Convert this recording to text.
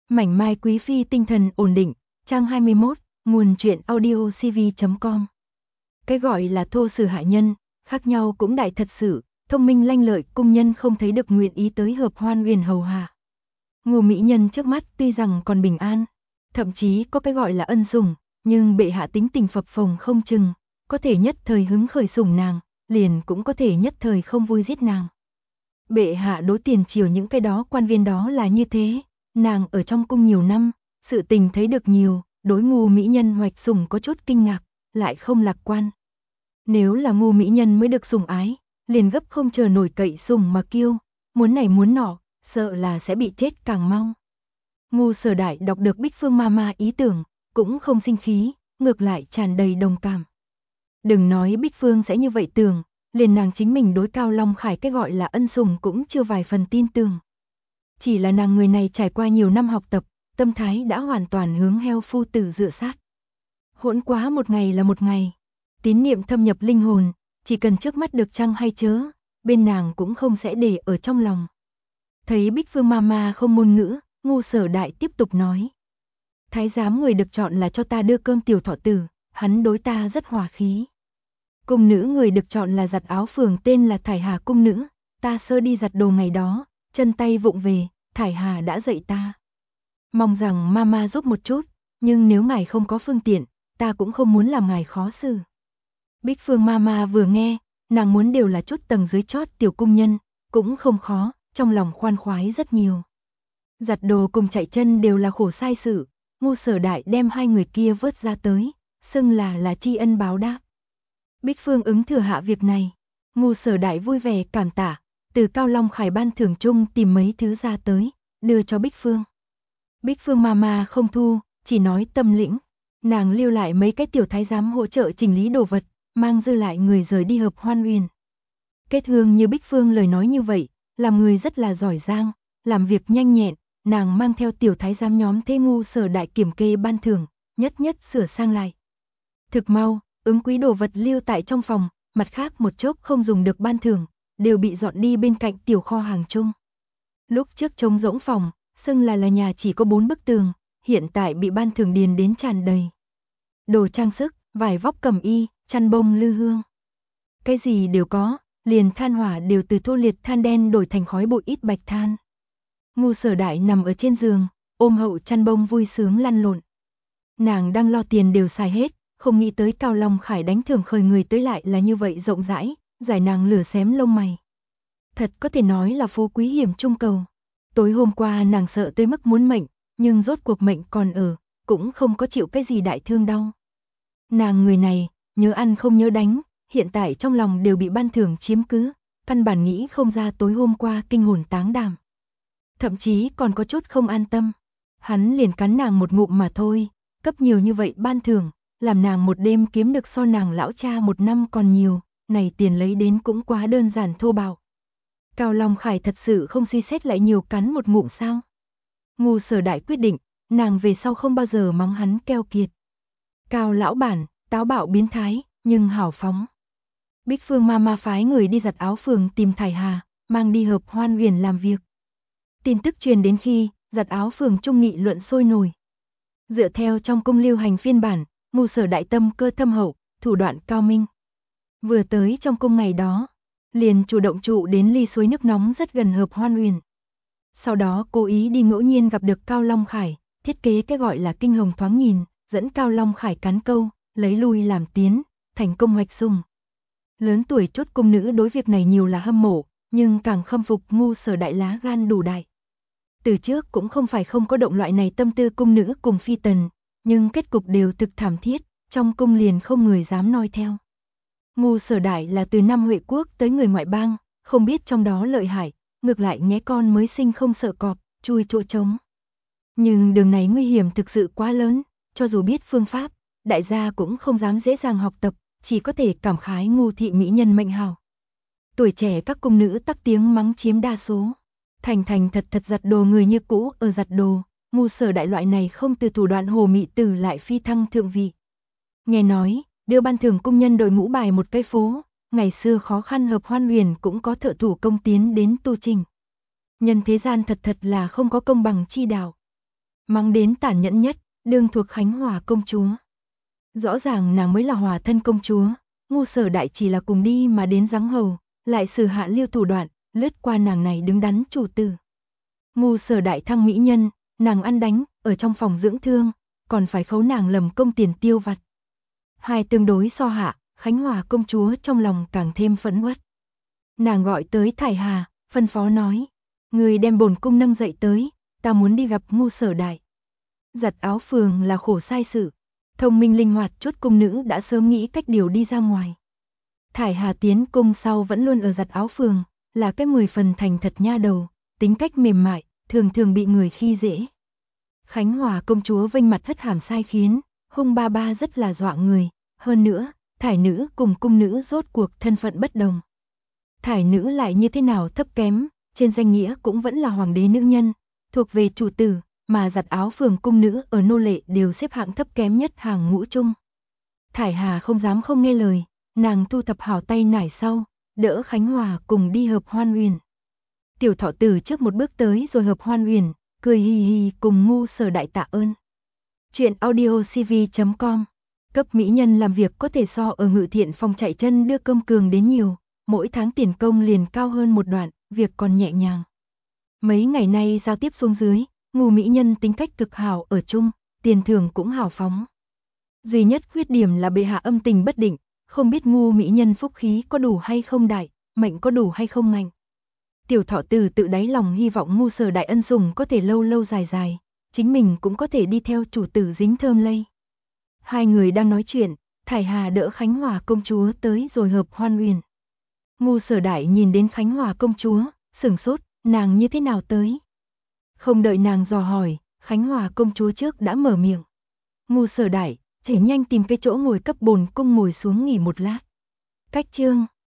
Mảnh mai quý phi tinh thần ổn định, trang 21, nguồn truyện audio cv.com. Cái gọi là thô sử hạ nhân, khác nhau cũng đại thật sự, thông minh lanh lợi cung nhân không thấy được nguyện ý tới hợp hoan huyền hầu hạ. Ngô mỹ nhân trước mắt tuy rằng còn bình an, thậm chí có cái gọi là ân sủng, nhưng bệ hạ tính tình phập phồng không chừng, có thể nhất thời hứng khởi sủng nàng, liền cũng có thể nhất thời không vui giết nàng. Bệ hạ đối tiền triều những cái đó quan viên đó là như thế, nàng ở trong cung nhiều năm, sự tình thấy được nhiều, đối Ngô mỹ nhân hoạch sủng có chút kinh ngạc, lại không lạc quan. Nếu là Ngô mỹ nhân mới được sủng ái, liền gấp không chờ nổi cậy sủng mà kêu, muốn này muốn nọ, sợ là sẽ bị chết càng mau. Ngô Sở Đại đọc được Bích Phương Mama ý tưởng, cũng không sinh khí, ngược lại tràn đầy đồng cảm. Đừng nói Bích Phương sẽ như vậy tưởng, liền nàng chính mình đối Cao Long Khải cái gọi là ân sủng cũng chưa vài phần tin tưởng. Chỉ là nàng người này trải qua nhiều năm học tập, tâm thái đã hoàn toàn hướng heo phu tử dựa sát. Hỗn quá một ngày là một ngày, tín niệm thâm nhập linh hồn, chỉ cần trước mắt được chăng hay chớ, bên nàng cũng không sẽ để ở trong lòng. Thấy Bích Phương Mama không ngôn ngữ, Ngô Sở Đại tiếp tục nói. Thái giám người được chọn là cho ta đưa cơm tiểu thọ tử, hắn đối ta rất hòa khí. Cung nữ người được chọn là giặt áo phường tên là Thải Hà cung nữ, ta sơ đi giặt đồ ngày đó, chân tay vụng về, Thải Hà đã dạy ta. Mong rằng Mama giúp một chút, nhưng nếu ngài không có phương tiện, ta cũng không muốn làm ngài khó xử. Bích Phương Mama vừa nghe, nàng muốn đều là chút tầng dưới chót tiểu cung nhân, cũng không khó, trong lòng khoan khoái rất nhiều. Giặt đồ cùng chạy chân đều là khổ sai sự, Ngô Sở Đại đem hai người kia vớt ra tới, xưng là tri ân báo đáp. Bích Phương ứng thừa hạ việc này, Ngô Sở Đại vui vẻ cảm tạ, từ Cao Long Khải ban thưởng chung tìm mấy thứ ra tới, đưa cho Bích Phương. Bích Phương Mama không thu, chỉ nói tâm lĩnh, nàng lưu lại mấy cái tiểu thái giám hỗ trợ chỉnh lý đồ vật, mang dư lại người rời đi hợp hoan huyền. Kết hương như Bích Phương lời nói như vậy, làm người rất là giỏi giang, làm việc nhanh nhẹn, nàng mang theo tiểu thái giám nhóm thế Ngô Sở Đại kiểm kê ban thưởng, nhất nhất sửa sang lại. Thực mau, ứng quý đồ vật lưu tại trong phòng, mặt khác một chốc không dùng được ban thưởng, đều bị dọn đi bên cạnh tiểu kho hàng chung. Lúc trước trống rỗng phòng, xưng là nhà chỉ có 4 bức tường, hiện tại bị ban thưởng điền đến tràn đầy. Đồ trang sức, vải vóc cẩm y, chăn bông lư hương. Cái gì đều có, liền than hỏa đều từ thô liệt than đen đổi thành khói bụi ít bạch than. Ngô Sở Đại nằm ở trên giường, ôm hậu chăn bông vui sướng lăn lộn. Nàng đang lo tiền đều xài hết, không nghĩ tới Cao Long Khải đánh thưởng khởi người tới lại là như vậy rộng rãi, giải nàng lửa xém lông mày. Thật có thể nói là phú quý hiểm trung cầu. Tối hôm qua nàng sợ tới mức muốn mệnh, nhưng rốt cuộc mệnh còn ở, cũng không có chịu cái gì đại thương đau. Nàng người này, nhớ ăn không nhớ đánh, hiện tại trong lòng đều bị ban thưởng chiếm cứ, căn bản nghĩ không ra tối hôm qua kinh hồn táng đảm. Thậm chí còn có chút không an tâm. Hắn liền cắn nàng một ngụm mà thôi, cấp nhiều như vậy ban thưởng, làm nàng một đêm kiếm được so nàng lão cha một năm còn nhiều, này tiền lấy đến cũng quá đơn giản thô bạo. Cao Long Khải thật sự không suy xét lại nhiều cắn một ngụm sao? Ngô Sở Đại quyết định, nàng về sau không bao giờ mắng hắn keo kiệt. Cao lão bản, táo bạo biến thái, nhưng hào phóng. Bích Phương Mama phái người đi giặt áo phường tìm Thải Hà, mang đi hợp hoan huyền làm việc. Tin tức truyền đến khi, giặt áo phường trung nghị luận sôi nổi. Dựa theo trong cung lưu hành phiên bản, Ngô Sở Đại tâm cơ thâm hậu, thủ đoạn cao minh. Vừa tới trong cung ngày đó, liền chủ động trụ đến ly suối nước nóng rất gần hợp hoan huyền. Sau đó cố ý đi ngẫu nhiên gặp được Cao Long Khải, thiết kế cái gọi là kinh hồng thoáng nhìn, dẫn Cao Long Khải cắn câu, lấy lui làm tiến, thành công hoạch sủng. Lớn tuổi chốt cung nữ đối việc này nhiều là hâm mộ, nhưng càng khâm phục Ngô Sở Đại lá gan đủ đại. Từ trước cũng không phải không có động loại này tâm tư cung nữ cùng phi tần, nhưng kết cục đều thực thảm thiết, trong cung liền không người dám noi theo. Ngô Sở Đại là từ năm Huệ quốc tới người ngoại bang, không biết trong đó lợi hại, ngược lại nhé con mới sinh không sợ cọp, chui chỗ trống. Nhưng đường này nguy hiểm thực sự quá lớn, cho dù biết phương pháp, đại gia cũng không dám dễ dàng học tập, chỉ có thể cảm khái Ngô thị mỹ nhân mệnh hào. Tuổi trẻ các cung nữ tắc tiếng mắng chiếm đa số. Thành thật giặt đồ người như cũ ở giặt đồ, Ngô Sở Đại loại này không từ thủ đoạn hồ mị tử lại phi thăng thượng vị. Nghe nói, đưa ban thưởng cung nhân đội mũ bài một cây phố, ngày xưa khó khăn hợp hoan huyền cũng có thợ thủ công tiến đến tu trình. Nhân thế gian thật là không có công bằng chi đạo. mắng đến tàn nhẫn nhất, đương thuộc Khánh Hòa công chúa. Rõ ràng nàng mới là hòa thân công chúa, Ngu Sở Đại chỉ là cùng đi mà đến giáng hầu, lại sử hạ lưu thủ đoạn, lướt qua nàng này đứng đắn chủ tử. Ngu Sở Đại thăng mỹ nhân, nàng ăn đánh, ở trong phòng dưỡng thương, còn phải khấu nàng lầm công tiền tiêu vặt. Hai tương đối so hạ, Khánh Hòa công chúa trong lòng càng thêm phẫn uất. Nàng gọi tới Thải Hà, phân phó nói, người đem bổn cung nâng dậy tới, ta muốn đi gặp Ngu Sở Đại. Giặt áo phường là khổ sai sự, thông minh linh hoạt chốt cung nữ đã sớm nghĩ cách điều đi ra ngoài. Thải Hà tiến cung sau vẫn luôn ở giặt áo phường, là cái 10 phần thành thật nha đầu, tính cách mềm mại, thường thường bị người khi dễ. Khánh Hòa công chúa vênh mặt hất hàm sai khiến, hung ba ba rất là dọa người, hơn nữa, thải nữ cùng cung nữ rốt cuộc thân phận bất đồng. Thải nữ lại như thế nào thấp kém, trên danh nghĩa cũng vẫn là hoàng đế nữ nhân, thuộc về chủ tử, mà giặt áo phường cung nữ ở nô lệ đều xếp hạng thấp kém nhất hàng ngũ chung. Thải Hà không dám không nghe lời, nàng thu thập hảo tay nải sau, đỡ Khánh Hòa cùng đi hợp hoan uyển. Tiểu Thọ Tử trước một bước tới rồi hợp hoan uyển, cười hì hì cùng Ngu Sở Đại tạ ơn. Chuyện audiocv.com. Cấp mỹ nhân làm việc có thể so ở Ngự Thiện Phòng chạy chân đưa cơm cường đến nhiều, mỗi tháng tiền công liền cao hơn một đoạn, việc còn nhẹ nhàng. Mấy ngày nay giao tiếp xuống dưới, Ngu mỹ nhân tính cách cực hảo ở chung, tiền thưởng cũng hào phóng. Duy nhất khuyết điểm là bệ hạ âm tình bất định, không biết Ngu mỹ nhân phúc khí có đủ hay không đại, mệnh có đủ hay không ngạnh. Tiểu Thọ Tử tự đáy lòng hy vọng Ngu Sở Đại ân sủng có thể lâu lâu dài dài, chính mình cũng có thể đi theo chủ tử dính thơm lây. Hai người đang nói chuyện, Thải Hà đỡ Khánh Hòa công chúa tới rồi hợp hoan uyển. Ngu Sở Đại nhìn đến Khánh Hòa công chúa, sửng sốt, nàng như thế nào tới? Không đợi nàng dò hỏi, Khánh Hòa công chúa trước đã mở miệng. Ngu Sở Đại, chạy nhanh tìm cái chỗ ngồi cấp bổn cung ngồi xuống nghỉ một lát. Cách chương